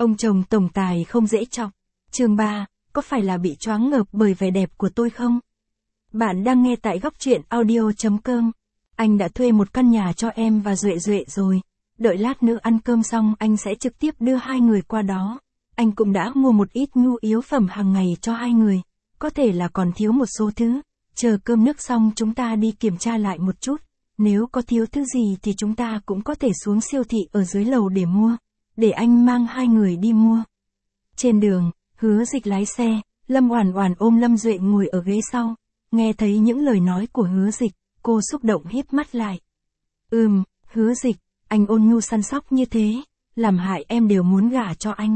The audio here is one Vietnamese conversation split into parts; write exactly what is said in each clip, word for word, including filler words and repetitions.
Ông chồng tổng tài không dễ chọc. Chương ba, có phải là bị choáng ngợp bởi vẻ đẹp của tôi không? Bạn đang nghe tại góc truyện audio chấm com. Anh đã thuê một căn nhà cho em và Duệ Duệ rồi. Đợi lát nữa ăn cơm xong anh sẽ trực tiếp đưa hai người qua đó. Anh cũng đã mua một ít nhu yếu phẩm hàng ngày cho hai người. Có thể là còn thiếu một số thứ. Chờ cơm nước xong chúng ta đi kiểm tra lại một chút. Nếu có thiếu thứ gì thì chúng ta cũng có thể xuống siêu thị ở dưới lầu để mua. Để anh mang hai người đi mua. Trên đường, Hứa Dịch lái xe, Lâm Oản Oản ôm Lâm Duệ ngồi ở ghế sau. Nghe thấy những lời nói của Hứa Dịch, cô xúc động híp mắt lại. Ừm, Hứa Dịch, anh ôn nhu săn sóc như thế, làm hại em đều muốn gả cho anh.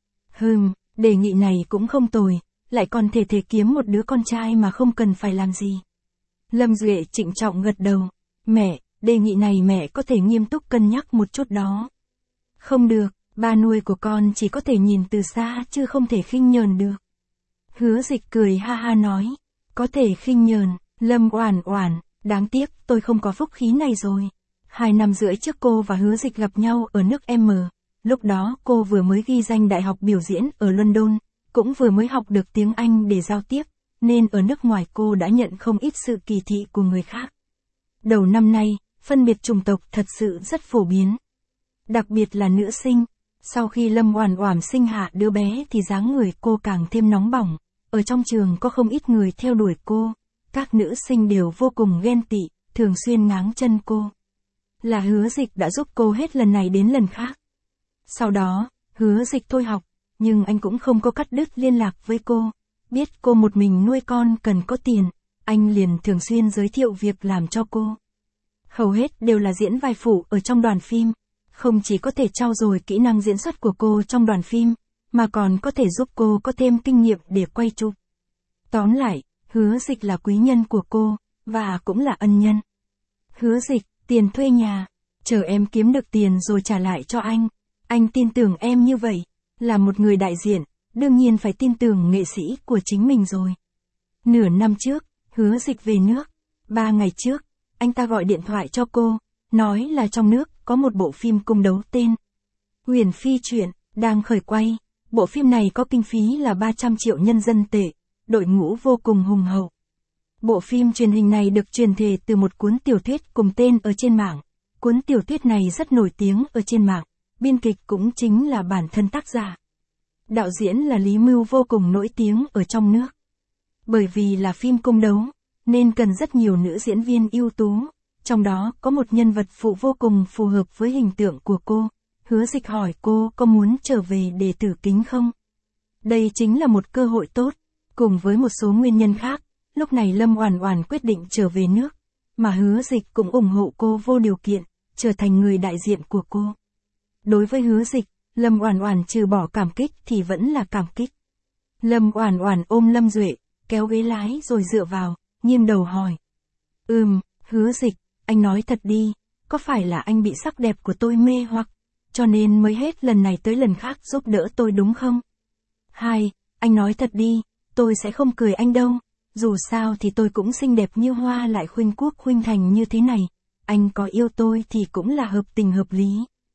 Hừm, đề nghị này cũng không tồi, lại còn thể thể kiếm một đứa con trai mà không cần phải làm gì. Lâm Duệ trịnh trọng gật đầu. Mẹ, đề nghị này mẹ có thể nghiêm túc cân nhắc một chút đó. Không được, ba nuôi của con chỉ có thể nhìn từ xa chứ không thể khinh nhờn được. Hứa Dịch cười ha ha nói. Có thể khinh nhờn, Lâm Oản Oản, đáng tiếc tôi không có phúc khí này rồi. Hai năm rưỡi trước cô và Hứa Dịch gặp nhau ở nước M. Lúc đó cô vừa mới ghi danh đại học biểu diễn ở London, cũng vừa mới học được tiếng Anh để giao tiếp, nên ở nước ngoài cô đã nhận không ít sự kỳ thị của người khác. Đầu năm nay, phân biệt chủng tộc thật sự rất phổ biến. Đặc biệt là nữ sinh. Sau khi Lâm Oản Oản sinh hạ đứa bé thì dáng người cô càng thêm nóng bỏng. Ở trong trường có không ít người theo đuổi cô. Các nữ sinh đều vô cùng ghen tị, thường xuyên ngáng chân cô. Là Hứa Dịch đã giúp cô hết lần này đến lần khác. Sau đó, Hứa Dịch thôi học, nhưng anh cũng không có cắt đứt liên lạc với cô. Biết cô một mình nuôi con cần có tiền, anh liền thường xuyên giới thiệu việc làm cho cô. Hầu hết đều là diễn vai phụ ở trong đoàn phim. Không chỉ có thể trau dồi kỹ năng diễn xuất của cô trong đoàn phim, mà còn có thể giúp cô có thêm kinh nghiệm để quay chụp. Tóm lại, Hứa Dịch là quý nhân của cô, và cũng là ân nhân. Hứa Dịch, tiền thuê nhà, chờ em kiếm được tiền rồi trả lại cho anh. Anh tin tưởng em như vậy, là một người đại diện, đương nhiên phải tin tưởng nghệ sĩ của chính mình rồi. Nửa năm trước, Hứa Dịch về nước. Ba ngày trước, anh ta gọi điện thoại cho cô, nói là trong nước có một bộ phim cung đấu tên Huyền Phi Truyện, đang khởi quay. Bộ phim này có kinh phí là ba trăm triệu nhân dân tệ, đội ngũ vô cùng hùng hậu. Bộ phim truyền hình này được truyền thể từ một cuốn tiểu thuyết cùng tên ở trên mạng. Cuốn tiểu thuyết này rất nổi tiếng ở trên mạng, biên kịch cũng chính là bản thân tác giả. Đạo diễn là Lý Mưu vô cùng nổi tiếng ở trong nước. Bởi vì là phim cung đấu, nên cần rất nhiều nữ diễn viên ưu tú, trong đó có một nhân vật phụ vô cùng phù hợp với hình tượng của cô. Hứa Dịch hỏi cô có muốn trở về để thử kính không? Đây chính là một cơ hội tốt, cùng với một số nguyên nhân khác, lúc này Lâm Oản Oản quyết định trở về nước, mà Hứa Dịch cũng ủng hộ cô vô điều kiện, trở thành người đại diện của cô. Đối với Hứa Dịch, Lâm Oản Oản trừ bỏ cảm kích thì vẫn là cảm kích. Lâm Oản Oản ôm Lâm Duệ, kéo ghế lái rồi dựa vào, nghiêng đầu hỏi. Ừm, Hứa Dịch, anh nói thật đi, có phải là anh bị sắc đẹp của tôi mê hoặc, cho nên mới hết lần này tới lần khác giúp đỡ tôi đúng không? Hai, anh nói thật đi, tôi sẽ không cười anh đâu, dù sao thì tôi cũng xinh đẹp như hoa lại khuynh quốc khuynh thành như thế này, anh có yêu tôi thì cũng là hợp tình hợp lý.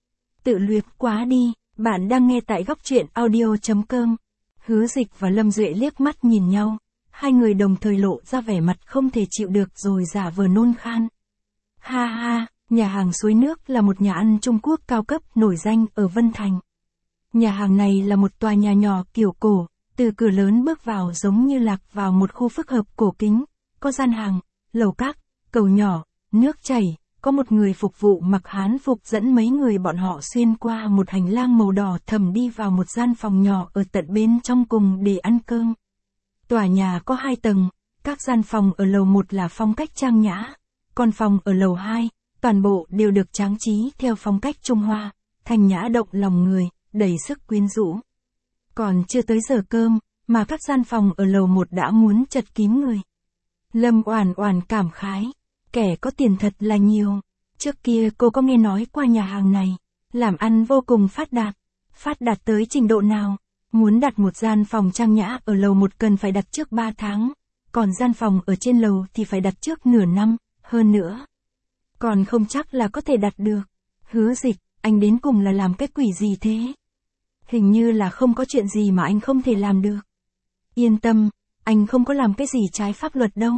Tự luyến quá đi, bạn đang nghe tại góc truyện audio chấm com. Hứa Dịch và Lâm Duệ liếc mắt nhìn nhau, hai người đồng thời lộ ra vẻ mặt không thể chịu được rồi giả vờ nôn khan. Ha ha, nhà hàng Suối Nước là một nhà ăn Trung Quốc cao cấp nổi danh ở Vân Thành. Nhà hàng này là một tòa nhà nhỏ kiểu cổ, từ cửa lớn bước vào giống như lạc vào một khu phức hợp cổ kính, có gian hàng, lầu các, cầu nhỏ, nước chảy, có một người phục vụ mặc hán phục dẫn mấy người bọn họ xuyên qua một hành lang màu đỏ thẫm đi vào một gian phòng nhỏ ở tận bên trong cùng để ăn cơm. Tòa nhà có hai tầng, các gian phòng ở lầu một là phong cách trang nhã, còn phòng ở lầu hai, toàn bộ đều được trang trí theo phong cách Trung Hoa, thanh nhã động lòng người, đầy sức quyến rũ. Còn chưa tới giờ cơm, mà các gian phòng ở lầu một đã muốn chật kín người. Lâm Oản Oản cảm khái, kẻ có tiền thật là nhiều. Trước kia cô có nghe nói qua nhà hàng này, làm ăn vô cùng phát đạt. Phát đạt tới trình độ nào? Muốn đặt một gian phòng trang nhã ở lầu một cần phải đặt trước ba tháng, còn gian phòng ở trên lầu thì phải đặt trước nửa năm, hơn nữa. Còn không chắc là có thể đặt được. Hứa Dịch, anh đến cùng là làm cái quỷ gì thế? Hình như là không có chuyện gì mà anh không thể làm được. Yên tâm, anh không có làm cái gì trái pháp luật đâu.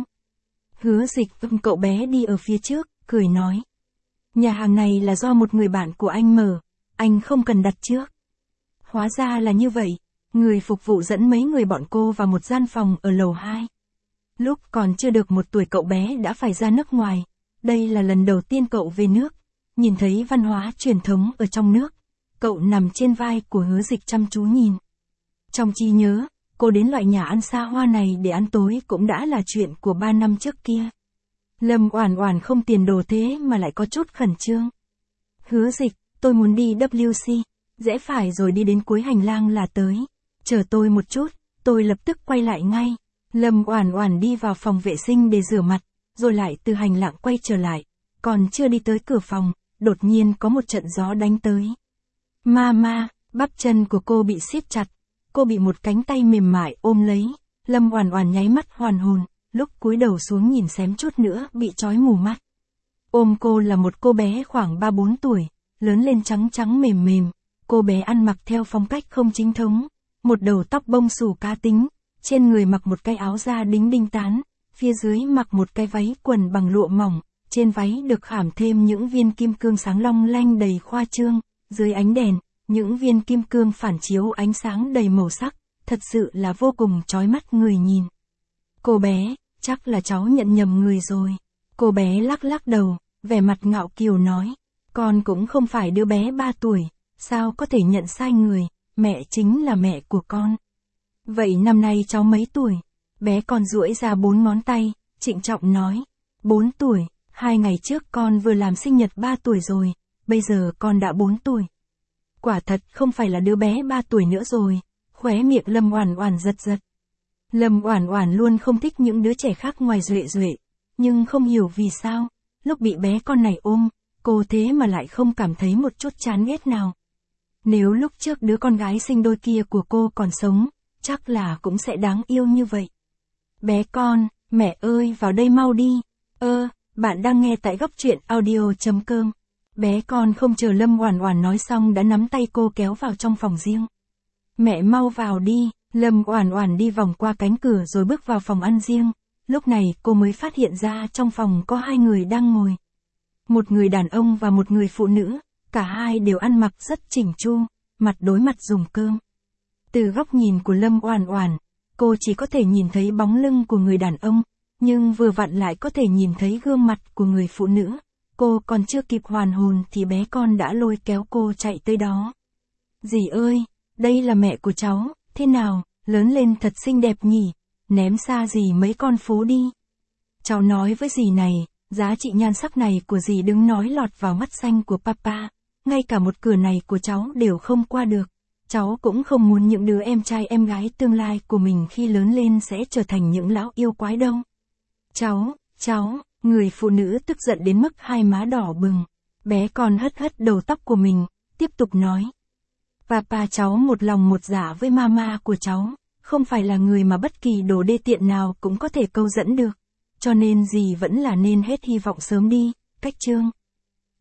Hứa Dịch ôm cậu bé đi ở phía trước, cười nói. Nhà hàng này là do một người bạn của anh mở, anh không cần đặt trước. Hóa ra là như vậy, người phục vụ dẫn mấy người bọn cô vào một gian phòng ở lầu hai. Lúc còn chưa được một tuổi cậu bé đã phải ra nước ngoài, đây là lần đầu tiên cậu về nước, nhìn thấy văn hóa truyền thống ở trong nước. Cậu nằm trên vai của Hứa Dịch chăm chú nhìn. Trong trí nhớ, cô đến loại nhà ăn xa hoa này để ăn tối cũng đã là chuyện của ba năm trước kia. Lâm Oản Oản không tiền đồ thế mà lại có chút khẩn trương. Hứa Dịch, tôi muốn đi W C, rẽ phải rồi đi đến cuối hành lang là tới. Chờ tôi một chút, tôi lập tức quay lại ngay. Lâm Oản Oản đi vào phòng vệ sinh để rửa mặt, rồi lại từ hành lang quay trở lại. Còn chưa đi tới cửa phòng, đột nhiên có một trận gió đánh tới. Mama, bắp chân của cô bị siết chặt, cô bị một cánh tay mềm mại ôm lấy. Lâm Oản Oản nháy mắt hoàn hồn, lúc cúi đầu xuống nhìn xém chút nữa bị chói mù mắt. Ôm cô là một cô bé khoảng ba bốn tuổi, lớn lên trắng trắng mềm mềm. Cô bé ăn mặc theo phong cách không chính thống, một đầu tóc bông xù cá tính, trên người mặc một cái áo da đính đinh tán, phía dưới mặc một cái váy quần bằng lụa mỏng, trên váy được khảm thêm những viên kim cương sáng long lanh đầy khoa trương. Dưới ánh đèn, những viên kim cương phản chiếu ánh sáng đầy màu sắc, thật sự là vô cùng chói mắt người nhìn. Cô bé, chắc là cháu nhận nhầm người rồi. Cô bé lắc lắc đầu, vẻ mặt ngạo kiều nói, con cũng không phải đứa bé ba tuổi, sao có thể nhận sai người, mẹ chính là mẹ của con. Vậy năm nay cháu mấy tuổi? Bé con duỗi ra bốn ngón tay, trịnh trọng nói, bốn tuổi, hai ngày trước con vừa làm sinh nhật ba tuổi rồi. Bây giờ con đã bốn tuổi. Quả thật không phải là đứa bé ba tuổi nữa rồi, khóe miệng Lâm Oản Oản giật giật. Lâm Oản Oản luôn không thích những đứa trẻ khác ngoài Duệ Duệ, nhưng không hiểu vì sao, lúc bị bé con này ôm, cô thế mà lại không cảm thấy một chút chán ghét nào. Nếu lúc trước đứa con gái sinh đôi kia của cô còn sống, chắc là cũng sẽ đáng yêu như vậy. Bé con, mẹ ơi vào đây mau đi. Ơ, bạn đang nghe tại góc truyện audio chấm com. Bé con không chờ Lâm Oản Oản nói xong đã nắm tay cô kéo vào trong phòng riêng. Mẹ mau vào đi. Lâm Oản Oản đi vòng qua cánh cửa rồi bước vào phòng ăn riêng. Lúc này cô mới phát hiện ra trong phòng có hai người đang ngồi. Một người đàn ông và một người phụ nữ, cả hai đều ăn mặc rất chỉnh chu, mặt đối mặt dùng cơm. Từ góc nhìn của Lâm Oản Oản, cô chỉ có thể nhìn thấy bóng lưng của người đàn ông, nhưng vừa vặn lại có thể nhìn thấy gương mặt của người phụ nữ. Cô còn chưa kịp hoàn hồn thì bé con đã lôi kéo cô chạy tới đó. Dì ơi, đây là mẹ của cháu, thế nào, lớn lên thật xinh đẹp nhỉ, ném xa dì mấy con phố đi. Cháu nói với dì này, giá trị nhan sắc này của dì đứng nói lọt vào mắt xanh của papa, ngay cả một cửa này của cháu đều không qua được. Cháu cũng không muốn những đứa em trai em gái tương lai của mình khi lớn lên sẽ trở thành những lão yêu quái đâu. Cháu, cháu, người phụ nữ tức giận đến mức hai má đỏ bừng. Bé con hất hất đầu tóc của mình, tiếp tục nói. Papa cháu một lòng một dạ với mama của cháu, không phải là người mà bất kỳ đồ đê tiện nào cũng có thể câu dẫn được. Cho nên dì vẫn là nên hết hy vọng sớm đi, cách chương.